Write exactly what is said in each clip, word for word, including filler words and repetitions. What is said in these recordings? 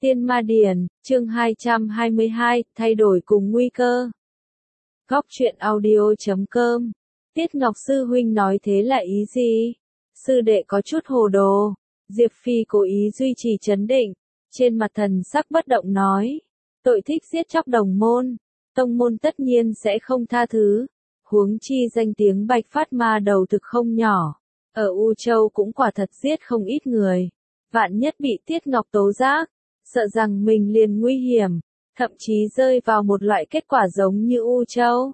Tiên Ma Điển, chương hai trăm hai mươi hai, thay đổi cùng nguy cơ. Góc truyện audio chấm com. Tiết Ngọc sư huynh nói thế là ý gì? Sư đệ có chút hồ đồ. Diệp Phi cố ý duy trì trấn định, trên mặt thần sắc bất động nói. Tội thích giết chóc đồng môn, tông môn tất nhiên sẽ không tha thứ. Huống chi danh tiếng Bạch Phát Ma đầu thực không nhỏ. Ở U Châu cũng quả thật giết không ít người. Vạn nhất bị Tiết Ngọc tố giác, sợ rằng mình liền nguy hiểm, thậm chí rơi vào một loại kết quả giống như U Châu.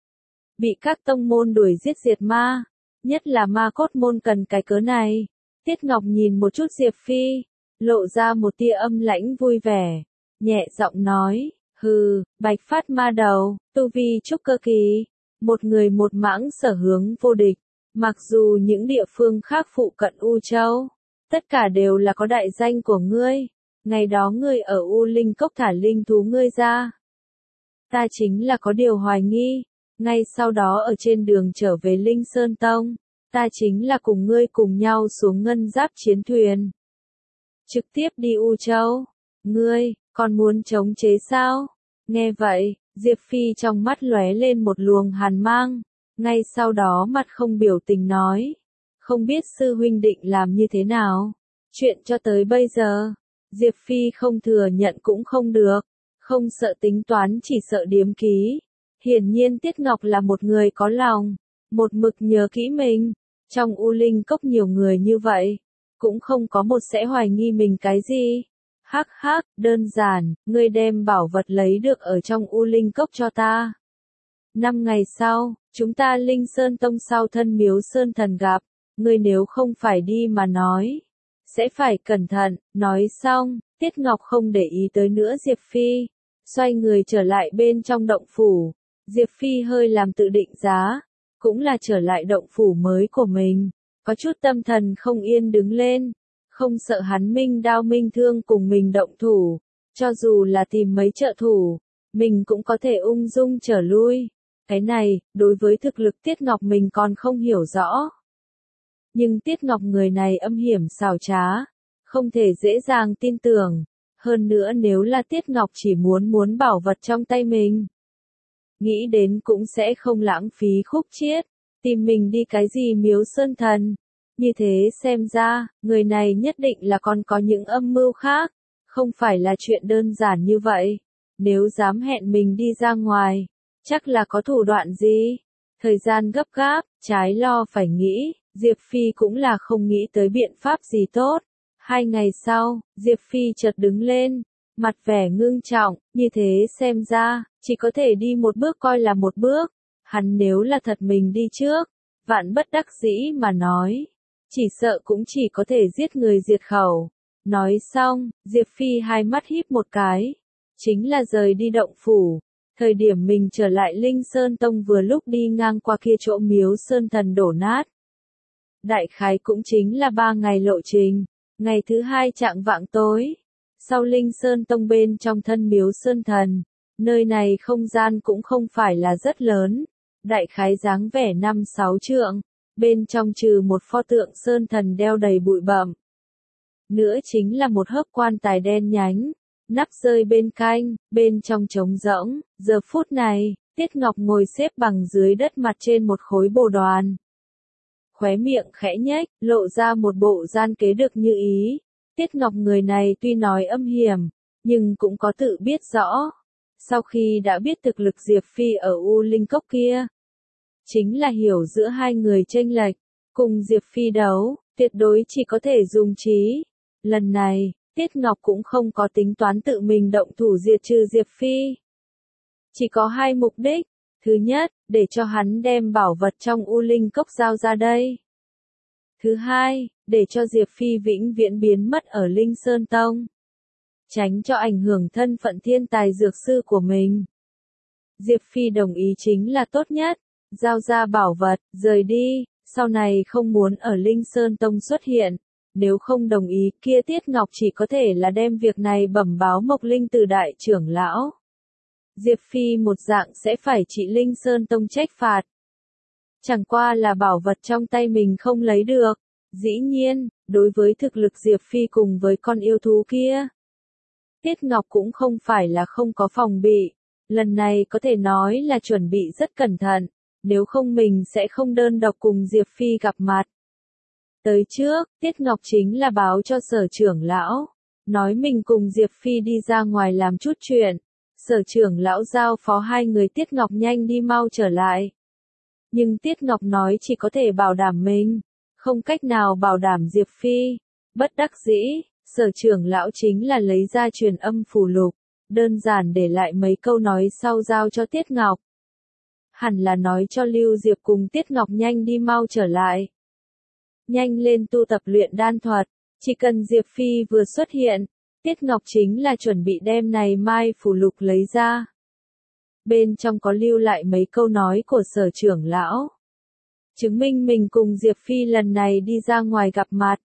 Bị các tông môn đuổi giết diệt ma, nhất là ma cốt môn cần cái cớ này. Tiết Ngọc nhìn một chút Diệp Phi, lộ ra một tia âm lãnh vui vẻ, nhẹ giọng nói, hừ, Bạch Phát Ma đầu, tu vi trúc cơ kỳ, một người một mãng sở hướng vô địch, mặc dù những địa phương khác phụ cận U Châu, tất cả đều là có đại danh của ngươi. Ngày đó ngươi ở U Linh Cốc thả linh thú ngươi ra. Ta chính là có điều hoài nghi, ngay sau đó ở trên đường trở về Linh Sơn Tông, ta chính là cùng ngươi cùng nhau xuống ngân giáp chiến thuyền. Trực tiếp đi U Châu, ngươi, còn muốn chống chế sao? Nghe vậy, Diệp Phi trong mắt lóe lên một luồng hàn mang, ngay sau đó mặt không biểu tình nói, không biết sư huynh định làm như thế nào, chuyện cho tới bây giờ. Diệp Phi không thừa nhận cũng không được, không sợ tính toán chỉ sợ điếm ký. Hiển nhiên Tiết Ngọc là một người có lòng, một mực nhớ kỹ mình. Trong U Linh Cốc nhiều người như vậy, cũng không có một sẽ hoài nghi mình cái gì. Hắc hắc, đơn giản, ngươi đem bảo vật lấy được ở trong U Linh Cốc cho ta. Năm ngày sau, chúng ta Linh Sơn Tông sau thân miếu Sơn Thần gặp, ngươi nếu không phải đi mà nói. Sẽ phải cẩn thận, nói xong, Tiết Ngọc không để ý tới nữa Diệp Phi, xoay người trở lại bên trong động phủ. Diệp Phi hơi làm tự định giá, cũng là trở lại động phủ mới của mình, có chút tâm thần không yên đứng lên, không sợ hắn minh đao minh thương cùng mình động thủ, cho dù là tìm mấy trợ thủ, mình cũng có thể ung dung trở lui. Cái này, đối với thực lực Tiết Ngọc mình còn không hiểu rõ. Nhưng Tiết Ngọc người này âm hiểm xảo trá, không thể dễ dàng tin tưởng. Hơn nữa nếu là Tiết Ngọc chỉ muốn muốn bảo vật trong tay mình, nghĩ đến cũng sẽ không lãng phí khúc chiết, tìm mình đi cái gì miếu Sơn Thần. Như thế xem ra, người này nhất định là còn có những âm mưu khác, không phải là chuyện đơn giản như vậy. Nếu dám hẹn mình đi ra ngoài, chắc là có thủ đoạn gì. Thời gian gấp gáp, trái lo phải nghĩ. Diệp Phi cũng là không nghĩ tới biện pháp gì tốt. Hai ngày sau, Diệp Phi chợt đứng lên, mặt vẻ ngưng trọng, như thế xem ra, chỉ có thể đi một bước coi là một bước. Hắn nếu là thật mình đi trước, vạn bất đắc dĩ mà nói, chỉ sợ cũng chỉ có thể giết người diệt khẩu. Nói xong, Diệp Phi hai mắt híp một cái, chính là rời đi động phủ. Thời điểm mình trở lại Linh Sơn Tông vừa lúc đi ngang qua kia chỗ miếu Sơn Thần đổ nát. Đại khái cũng chính là ba ngày lộ trình. Ngày thứ hai chạng vạng tối, sau Linh Sơn Tông bên trong thân miếu Sơn Thần, nơi này không gian cũng không phải là rất lớn, đại khái dáng vẻ năm sáu trượng, bên trong trừ một pho tượng Sơn Thần đeo đầy bụi bặm. Nữa chính là một hớp quan tài đen nhánh, nắp rơi bên cạnh, bên trong trống rỗng. Giờ phút này, Tiết Ngọc ngồi xếp bằng dưới đất mặt trên một khối bồ đoàn. Khóe miệng khẽ nhếch, lộ ra một bộ gian kế được như ý. Tiết Ngọc người này tuy nói âm hiểm, nhưng cũng có tự biết rõ. Sau khi đã biết thực lực Diệp Phi ở U Linh Cốc kia, chính là hiểu giữa hai người chênh lệch, cùng Diệp Phi đấu, tuyệt đối chỉ có thể dùng trí. Lần này, Tiết Ngọc cũng không có tính toán tự mình động thủ diệt trừ Diệp Phi. Chỉ có hai mục đích. Thứ nhất, để cho hắn đem bảo vật trong U Linh Cốc giao ra đây. Thứ hai, để cho Diệp Phi vĩnh viễn biến mất ở Linh Sơn Tông. Tránh cho ảnh hưởng thân phận thiên tài dược sư của mình. Diệp Phi đồng ý chính là tốt nhất, giao ra bảo vật, rời đi, sau này không muốn ở Linh Sơn Tông xuất hiện. Nếu không đồng ý kia Tiết Ngọc chỉ có thể là đem việc này bẩm báo Mộc Linh từ đại trưởng lão. Diệp Phi một dạng sẽ phải trị Linh Sơn Tông trách phạt. Chẳng qua là bảo vật trong tay mình không lấy được. Dĩ nhiên, đối với thực lực Diệp Phi cùng với con yêu thú kia, Tiết Ngọc cũng không phải là không có phòng bị. Lần này có thể nói là chuẩn bị rất cẩn thận, nếu không mình sẽ không đơn độc cùng Diệp Phi gặp mặt. Tới trước, Tiết Ngọc chính là báo cho Sở trưởng lão, nói mình cùng Diệp Phi đi ra ngoài làm chút chuyện. Sở trưởng lão giao phó hai người Tiết Ngọc nhanh đi mau trở lại. Nhưng Tiết Ngọc nói chỉ có thể bảo đảm mình, không cách nào bảo đảm Diệp Phi. Bất đắc dĩ, Sở trưởng lão chính là lấy ra truyền âm phù lục, đơn giản để lại mấy câu nói sau giao cho Tiết Ngọc. Hẳn là nói cho Lưu Diệp cùng Tiết Ngọc nhanh đi mau trở lại. Nhanh lên tu tập luyện đan thuật, chỉ cần Diệp Phi vừa xuất hiện, Tiết Ngọc chính là chuẩn bị đem này mai phù lục lấy ra. Bên trong có lưu lại mấy câu nói của Sở trưởng lão, chứng minh mình cùng Diệp Phi lần này đi ra ngoài gặp mặt.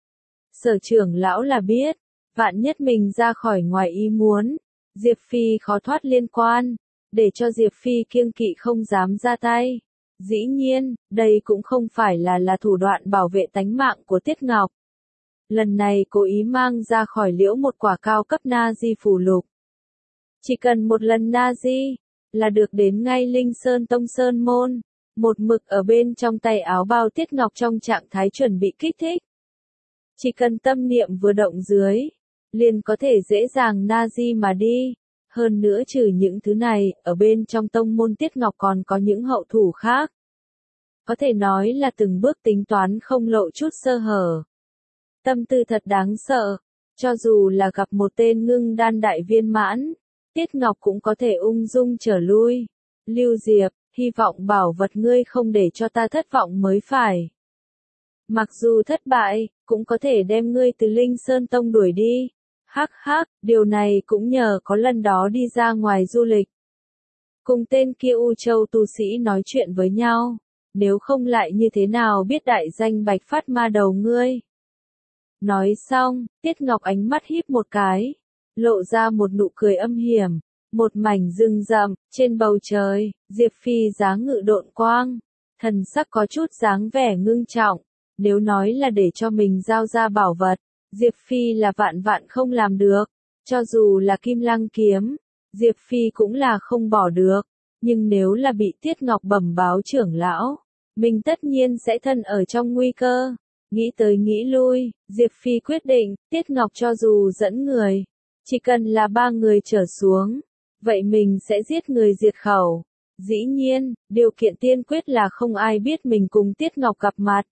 Sở trưởng lão là biết, vạn nhất mình ra khỏi ngoài ý muốn, Diệp Phi khó thoát liên quan, để cho Diệp Phi kiêng kỵ không dám ra tay. Dĩ nhiên, đây cũng không phải là là thủ đoạn bảo vệ tánh mạng của Tiết Ngọc. Lần này cố ý mang ra khỏi liễu một quả cao cấp na di phù lục. Chỉ cần một lần na di, là được đến ngay Linh Sơn Tông Sơn Môn, một mực ở bên trong tay áo bao Tiết Ngọc trong trạng thái chuẩn bị kích thích. Chỉ cần tâm niệm vừa động dưới, liền có thể dễ dàng na di mà đi. Hơn nữa trừ những thứ này, ở bên trong tông môn Tiết Ngọc còn có những hậu thủ khác. Có thể nói là từng bước tính toán không lộ chút sơ hở. Tâm tư thật đáng sợ, cho dù là gặp một tên ngưng đan đại viên mãn, Tiết Ngọc cũng có thể ung dung trở lui. Lưu Diệp, hy vọng bảo vật ngươi không để cho ta thất vọng mới phải. Mặc dù thất bại, cũng có thể đem ngươi từ Linh Sơn Tông đuổi đi. Hắc hắc, điều này cũng nhờ có lần đó đi ra ngoài du lịch. Cùng tên kia U Châu tu sĩ nói chuyện với nhau, nếu không lại như thế nào biết đại danh Bạch Phát Ma đầu ngươi. Nói xong, Tiết Ngọc ánh mắt híp một cái, lộ ra một nụ cười âm hiểm, một mảnh rừng rậm, trên bầu trời, Diệp Phi dáng ngự độn quang, thần sắc có chút dáng vẻ ngưng trọng, nếu nói là để cho mình giao ra bảo vật, Diệp Phi là vạn vạn không làm được, cho dù là Kim Lăng kiếm, Diệp Phi cũng là không bỏ được, nhưng nếu là bị Tiết Ngọc bẩm báo trưởng lão, mình tất nhiên sẽ thân ở trong nguy cơ. Nghĩ tới nghĩ lui, Diệp Phi quyết định, Tiết Ngọc cho dù dẫn người, chỉ cần là ba người trở xuống, vậy mình sẽ giết người diệt khẩu. Dĩ nhiên, điều kiện tiên quyết là không ai biết mình cùng Tiết Ngọc gặp mặt.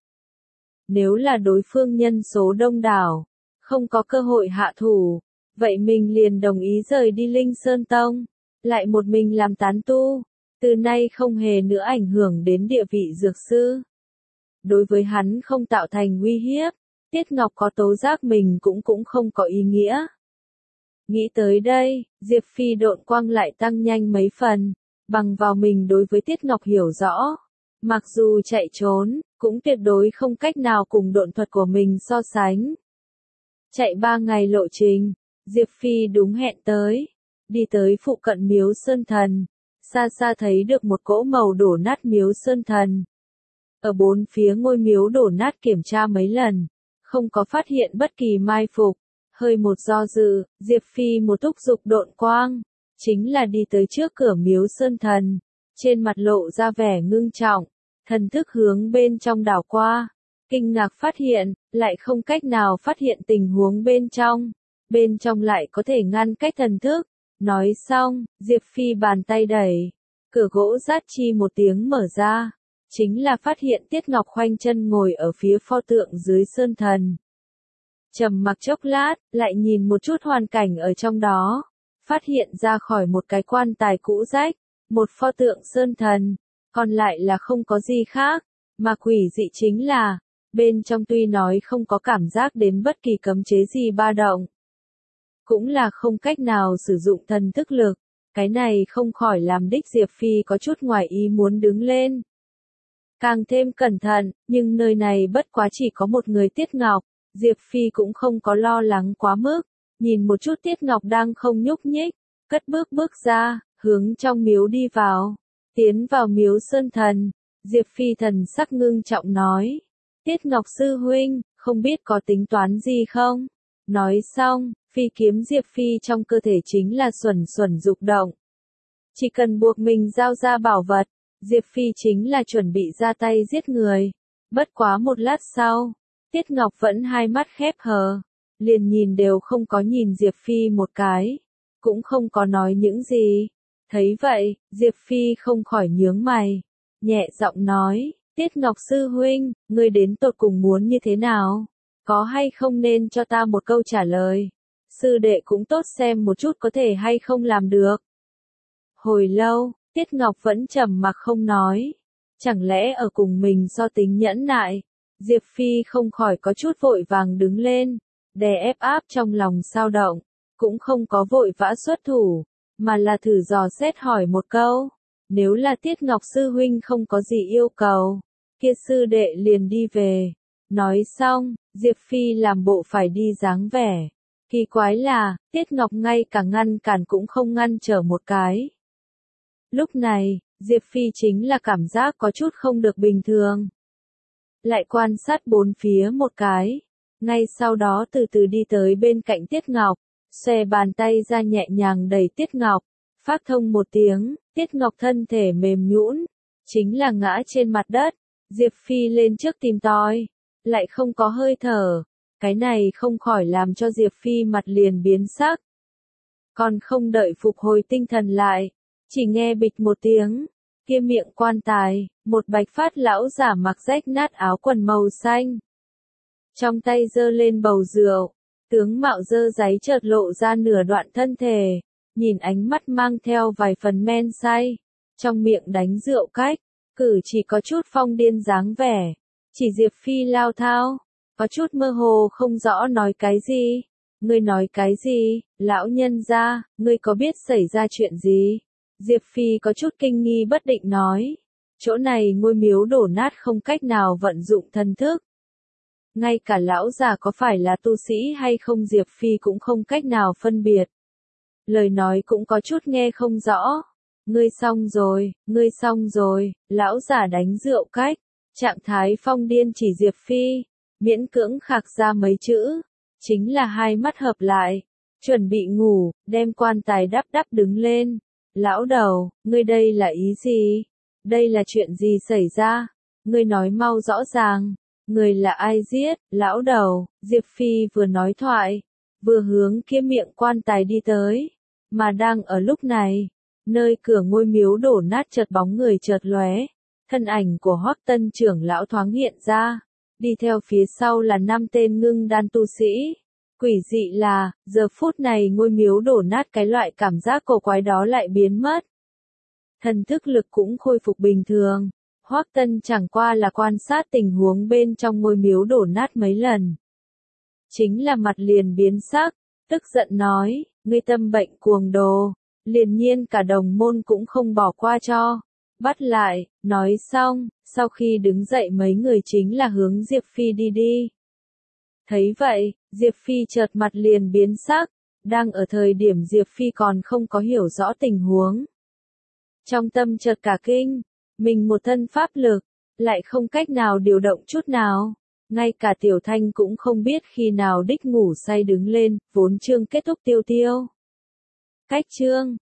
Nếu là đối phương nhân số đông đảo, không có cơ hội hạ thủ, vậy mình liền đồng ý rời đi Linh Sơn Tông, lại một mình làm tán tu, từ nay không hề nữa ảnh hưởng đến địa vị dược sư. Đối với hắn không tạo thành uy hiếp, Tiết Ngọc có tố giác mình cũng cũng không có ý nghĩa. Nghĩ tới đây, Diệp Phi độn quang lại tăng nhanh mấy phần, bằng vào mình đối với Tiết Ngọc hiểu rõ. Mặc dù chạy trốn, cũng tuyệt đối không cách nào cùng độn thuật của mình so sánh. Chạy ba ngày lộ trình, Diệp Phi đúng hẹn tới, đi tới phụ cận miếu Sơn Thần, xa xa thấy được một cỗ màu đổ nát miếu Sơn Thần. Ở bốn phía ngôi miếu đổ nát kiểm tra mấy lần, không có phát hiện bất kỳ mai phục, hơi một do dự, Diệp Phi một thúc dục độn quang, chính là đi tới trước cửa miếu Sơn Thần, trên mặt lộ ra vẻ ngưng trọng, thần thức hướng bên trong đảo qua, kinh ngạc phát hiện, lại không cách nào phát hiện tình huống bên trong, bên trong lại có thể ngăn cách thần thức. Nói xong, Diệp Phi bàn tay đẩy, cửa gỗ rát chi một tiếng mở ra, chính là phát hiện Tiết Ngọc khoanh chân ngồi ở phía pho tượng dưới Sơn Thần. Trầm mặc chốc lát, lại nhìn một chút hoàn cảnh ở trong đó, phát hiện ra khỏi một cái quan tài cũ rách, một pho tượng Sơn Thần, còn lại là không có gì khác, mà quỷ dị chính là, bên trong tuy nói không có cảm giác đến bất kỳ cấm chế gì ba động, cũng là không cách nào sử dụng thần thức lực, cái này không khỏi làm đích Diệp Phi có chút ngoài ý muốn đứng lên. Càng thêm cẩn thận, nhưng nơi này bất quá chỉ có một người Tiết Ngọc, Diệp Phi cũng không có lo lắng quá mức, nhìn một chút Tiết Ngọc đang không nhúc nhích, cất bước bước ra, hướng trong miếu đi vào, tiến vào miếu Sơn Thần, Diệp Phi thần sắc ngưng trọng nói, Tiết Ngọc sư huynh, không biết có tính toán gì không? Nói xong, Phi kiếm Diệp Phi trong cơ thể chính là xuẩn xuẩn dục động. Chỉ cần buộc mình giao ra bảo vật, Diệp Phi chính là chuẩn bị ra tay giết người. Bất quá một lát sau, Tiết Ngọc vẫn hai mắt khép hờ, liền nhìn đều không có nhìn Diệp Phi một cái, cũng không có nói những gì. Thấy vậy, Diệp Phi không khỏi nhướng mày, nhẹ giọng nói, Tiết Ngọc sư huynh, ngươi đến tột cùng muốn như thế nào? Có hay không nên cho ta một câu trả lời? Sư đệ cũng tốt xem một chút có thể hay không làm được. Hồi lâu, Tiết Ngọc vẫn trầm mặc không nói. Chẳng lẽ ở cùng mình so tính nhẫn nại? Diệp Phi không khỏi có chút vội vàng đứng lên, đè ép áp trong lòng sao động, cũng không có vội vã xuất thủ, mà là thử dò xét hỏi một câu. Nếu là Tiết Ngọc sư huynh không có gì yêu cầu, kia sư đệ liền đi về. Nói xong, Diệp Phi làm bộ phải đi dáng vẻ. Kỳ quái là, Tiết Ngọc ngay cả ngăn cản cũng không ngăn trở một cái. Lúc này, Diệp Phi chính là cảm giác có chút không được bình thường. Lại quan sát bốn phía một cái. Ngay sau đó từ từ đi tới bên cạnh Tiết Ngọc, xòe bàn tay ra nhẹ nhàng đẩy Tiết Ngọc. Phát thông một tiếng, Tiết Ngọc thân thể mềm nhũn, chính là ngã trên mặt đất. Diệp Phi lên trước tìm tòi, lại không có hơi thở. Cái này không khỏi làm cho Diệp Phi mặt liền biến sắc. Còn không đợi phục hồi tinh thần lại, chỉ nghe bịch một tiếng, kia miệng quan tài, một bạch phát lão giả mặc rách nát áo quần màu xanh. Trong tay giơ lên bầu rượu, tướng mạo dơ dáy chợt lộ ra nửa đoạn thân thể, nhìn ánh mắt mang theo vài phần men say, trong miệng đánh rượu cách, cử chỉ có chút phong điên dáng vẻ, chỉ Diệp Phi lao thao, có chút mơ hồ không rõ nói cái gì. Ngươi nói cái gì, lão nhân gia, ngươi có biết xảy ra chuyện gì? Diệp Phi có chút kinh nghi bất định nói, chỗ này ngôi miếu đổ nát không cách nào vận dụng thần thức. Ngay cả lão già có phải là tu sĩ hay không Diệp Phi cũng không cách nào phân biệt. Lời nói cũng có chút nghe không rõ. Ngươi xong rồi, ngươi xong rồi, lão già đánh rượu cách, trạng thái phong điên chỉ Diệp Phi, miễn cưỡng khạc ra mấy chữ, chính là hai mắt hợp lại, chuẩn bị ngủ, đem quan tài đắp đắp đứng lên. Lão đầu, ngươi đây là ý gì? Đây là chuyện gì xảy ra? Ngươi nói mau rõ ràng. Người là ai giết? Lão đầu, Diệp Phi vừa nói thoại, vừa hướng kia miệng quan tài đi tới. Mà đang ở lúc này, nơi cửa ngôi miếu đổ nát chợt bóng người chợt lóe, thân ảnh của Hoắc Tân trưởng lão thoáng hiện ra, đi theo phía sau là năm tên ngưng đan tu sĩ. Quỷ dị là, giờ phút này ngôi miếu đổ nát cái loại cảm giác cổ quái đó lại biến mất. Thần thức lực cũng khôi phục bình thường. Hoắc Tân chẳng qua là quan sát tình huống bên trong ngôi miếu đổ nát mấy lần. Chính là mặt liền biến sắc, tức giận nói, ngươi tâm bệnh cuồng đồ, liền nhiên cả đồng môn cũng không bỏ qua cho. Bắt lại, nói xong, sau khi đứng dậy mấy người chính là hướng Diệp Phi đi đi. Thấy vậy, Diệp Phi chợt mặt liền biến sắc, đang ở thời điểm Diệp Phi còn không có hiểu rõ tình huống. Trong tâm chợt cả kinh, mình một thân pháp lực, lại không cách nào điều động chút nào, ngay cả Tiểu Thanh cũng không biết khi nào đích ngủ say đứng lên, vốn chương kết thúc tiêu tiêu. Cách chương